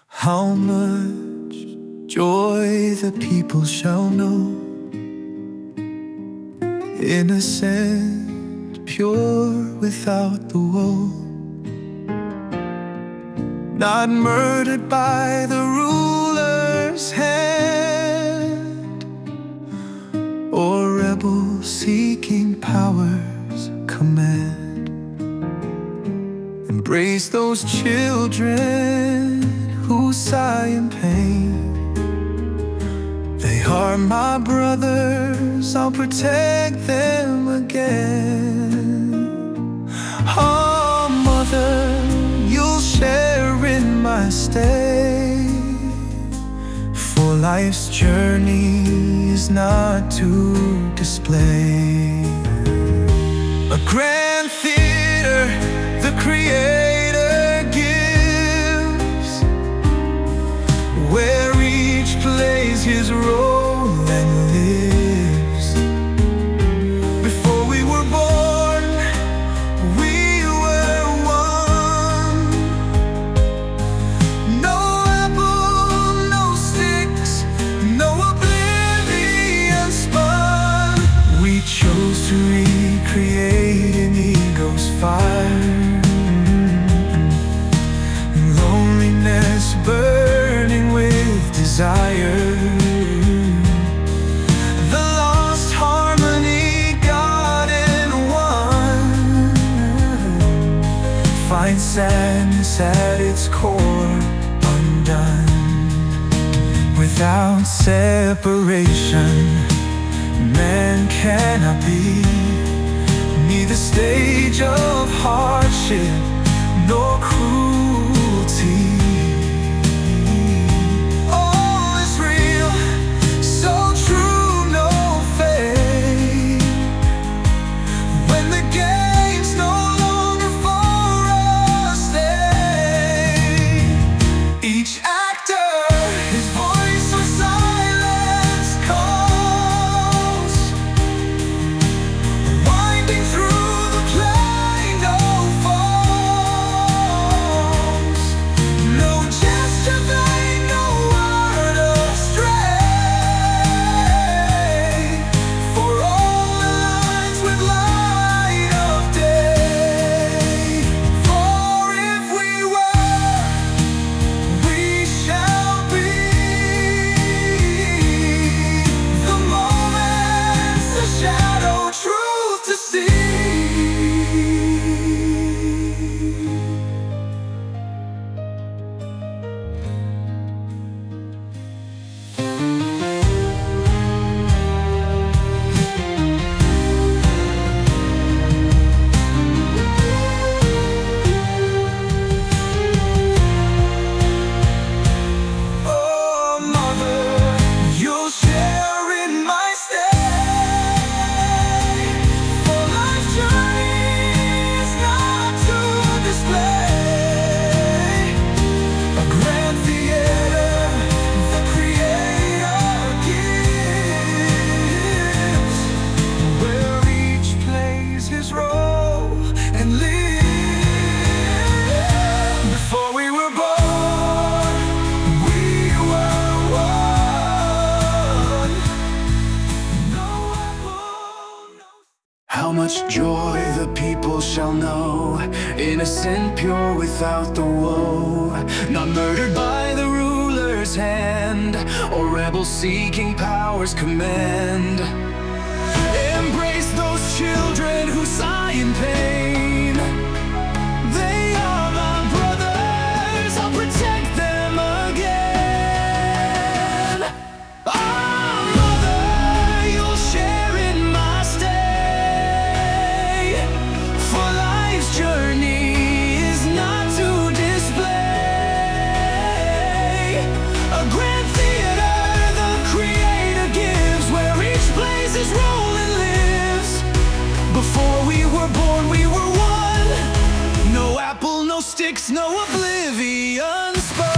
How much joy the people shall know, innocent, pure, without the woe, not murdered by the ruler's hand, or rebel seeking power's command. Embrace those children who sigh in pain. They are my brothers, I'll protect them again. Oh, mother, you'll share in my stay, for life's journey is not to display. A grand theater the Creator gives, where each plays his role and lives. Before we were born, we were one. No apple, no sticks, no oblivion spun. We chose to recreate in ego's fire, loneliness burning with desire. The lost harmony, God in one, finds sadness at its core undone. Without separation, man cannot be, neither stage of hardship nor cruelty. All is real, so true, no fake. When the game's no longer for us, each actor, his voice or silence calls, winding through the play, no falls. No gesture vain, no word astray, for all aligns with light of day. For if we were, we shall be. The moment's a shadow, truth to see. Oh, mother, you'll share in my stay, for life's journey is not to display. A grand theater the Creator gives, where each plays his role and lives. Before we were born, we were one. No apple, no. How much joy the people shall know, innocent, pure, without the woe, not murdered by the ruler's hand, or rebel seeking power's command. Embrace those children who sigh in pain. They are my brothers, I'll protect them again. Oh, mother, you'll share in my stay, for life's journey is not to display. A grand theater the Creator gives, where each plays his role and lives. Before we were born, we were one. No apple, no sticks, no oblivion spun.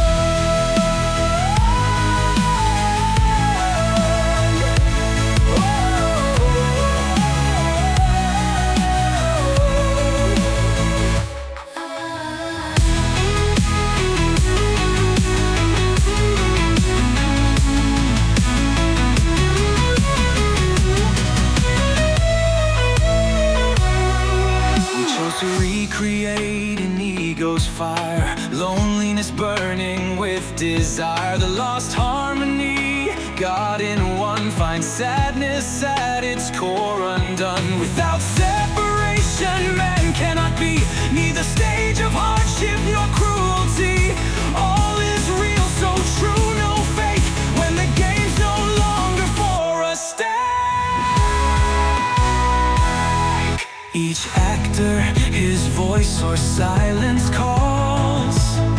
is burning with desire. The lost harmony, God in one, finds sadness at its core undone. Without separation, man cannot be, neither stage of hardship nor cruelty. All is real, so true, no fake, when the game's no longer for a stake. Each actor, his voice or silence calls,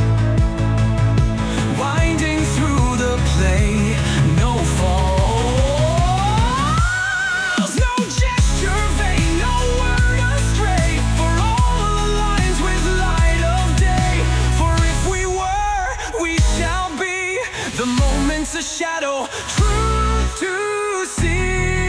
winding through the play, no falls, no gesture vain, no word astray, for all aligns with light of day. For if we were, we shall be, the moment's a shadow, truth to see.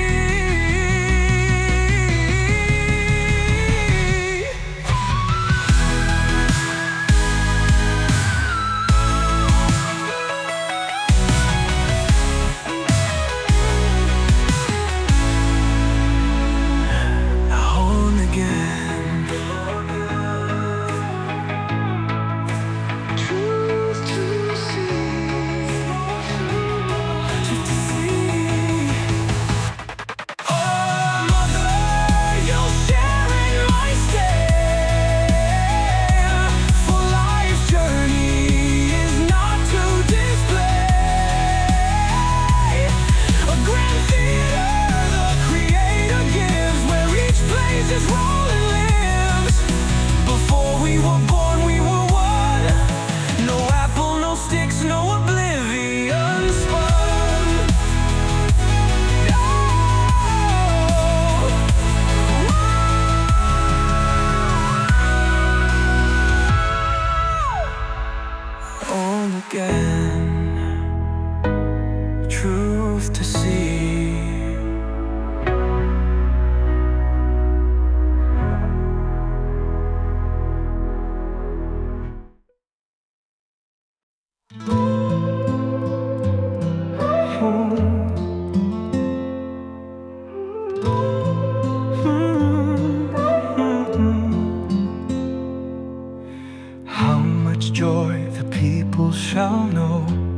Truth to see. How much joy the people shall know,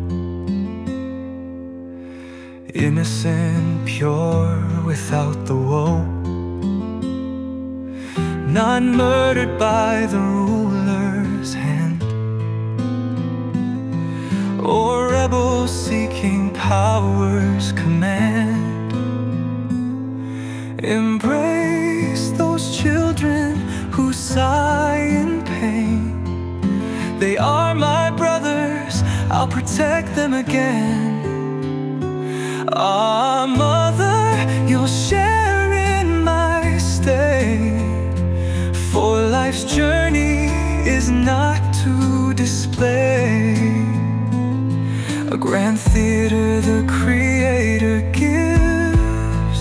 innocent, pure, without the woe, not murdered by the ruler's hand, or rebels seeking power's command. Embrace those children who sigh in pain. They are my brothers, I'll protect them again. Ah, Mother, you'll share in my stay, for life's journey is not to display. A grand theater the Creator gives,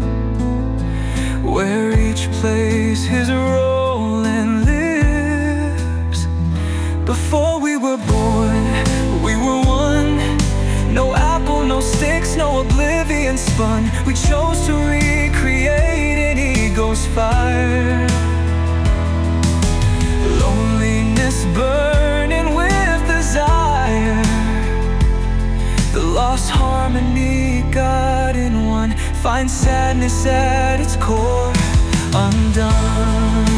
where each plays his role and lives. Before we were born, we were one. No apple, no sticks, no oblivion spun. We chose to recreate an ego's fire. Loneliness burning with desire, the lost harmony, God in one, finds sadness at its core undone.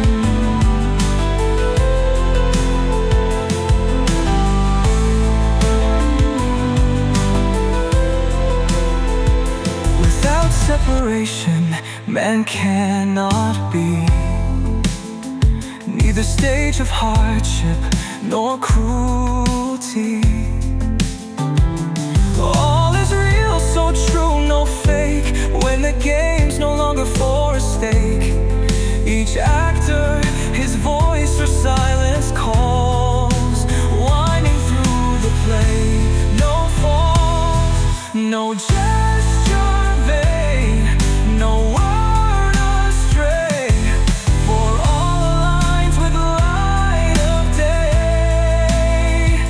Separation, man cannot be, neither stage of hardship nor cruelty. All is real, so true, no fake, when the game's no longer for a stake. Each actor, his voice or silence calls, winding through the play, no falls, no gesture vain, no word astray, for all aligns with light of day.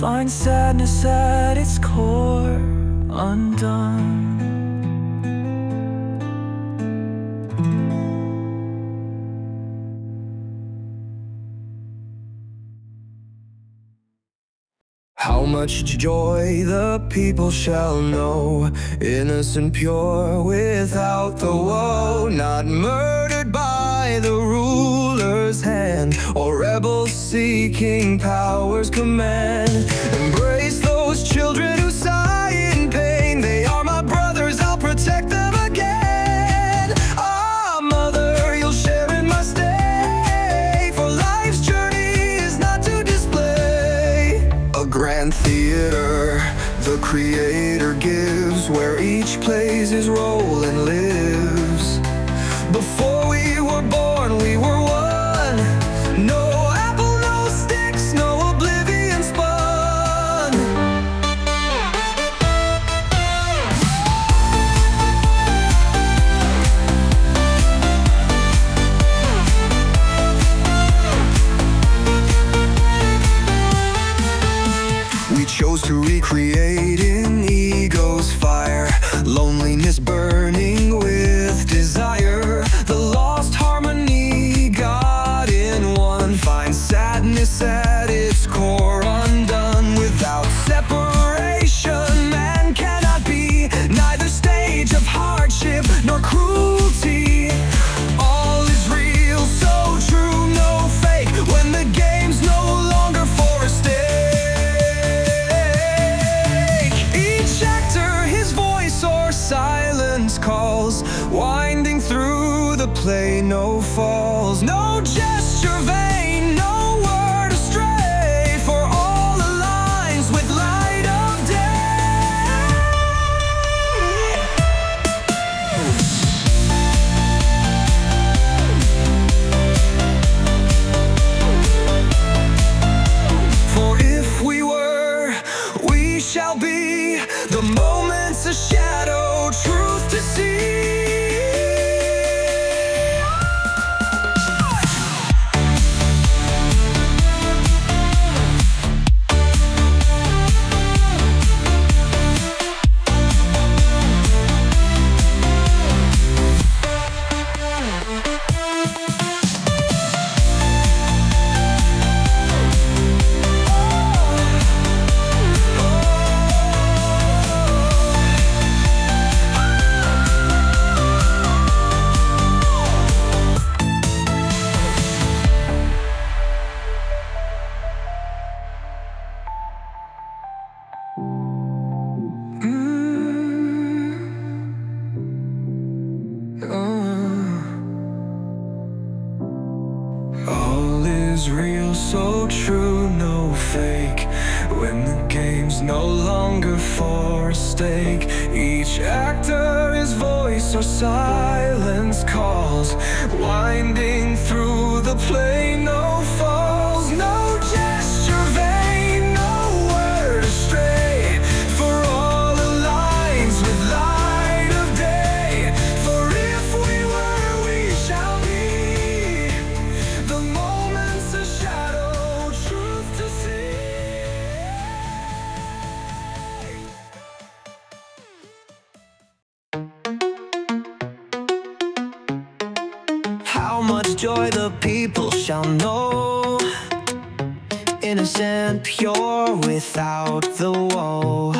find sadness at its core undone. How much joy the people shall know, innocent, pure, without the woe, not murdered by the ruler's hand, or rebels seeking power's command. Embrace those children who sigh in pain. They are my brothers, I'll protect them again. Ah, mother, you'll share in my stay, for life's journey is not to display. A grand theater the Creator gives, where each plays his role and lives. Before we were born, we were one. No apple, no sticks, no oblivion spun. We chose to recreate in ego's fire, loneliness burning with desire. The lost harmony, God in one, finds sadness at its core undone. Without separation, man cannot be, neither stage of hardship nor cruelty. All is real, so true, no fake, when the game's no longer for a stake. Each actor, his voice or silence calls, winding through the play, no falls, no gesture vain, no word astray, for all aligns with light of day. For if we were, we shall be. The moment's a shadow, truth to see. All is real, so true, no fake, when the game's no longer for a stake. Each actor, his voice or silence calls, winding through the play, no falls, no gesture vain, no word astray, for all aligns with light of day. For if we were, we shall be. The moment's a shadow, truth to see. How much joy the people shall know, innocent, pure, without the woe,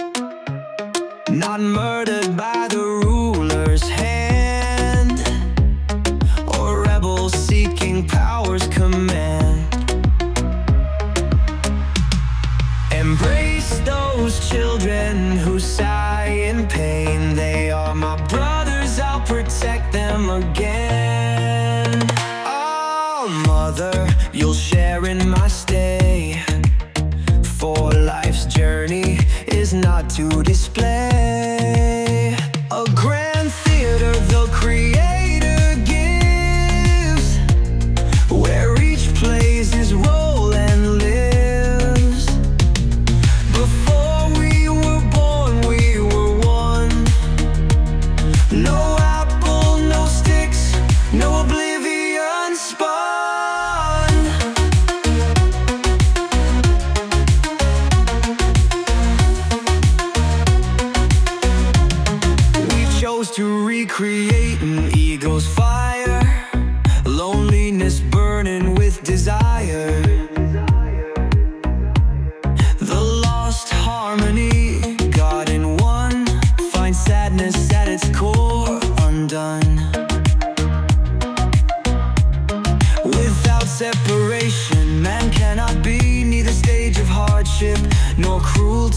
not murdered by the ruler's hand, or rebels seeking power's command. Embrace those children who sigh in pain. They are my brothers, I'll protect them again. Oh, mother, you'll share in my stay, for life's journey is not to display. A grand theater the Creator gives, where each plays his role and lives. Before we were born, we were one. No apple, no sticks, no oblivion spun.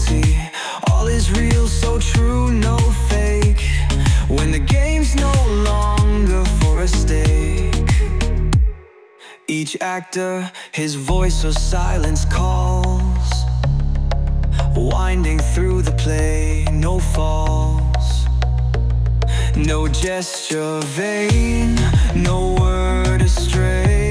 cruelty. All is real, so true, no fake. When the game's no longer for a stake, each actor, his voice or silence calls, winding through the play, no falls. No gesture vain, no word astray.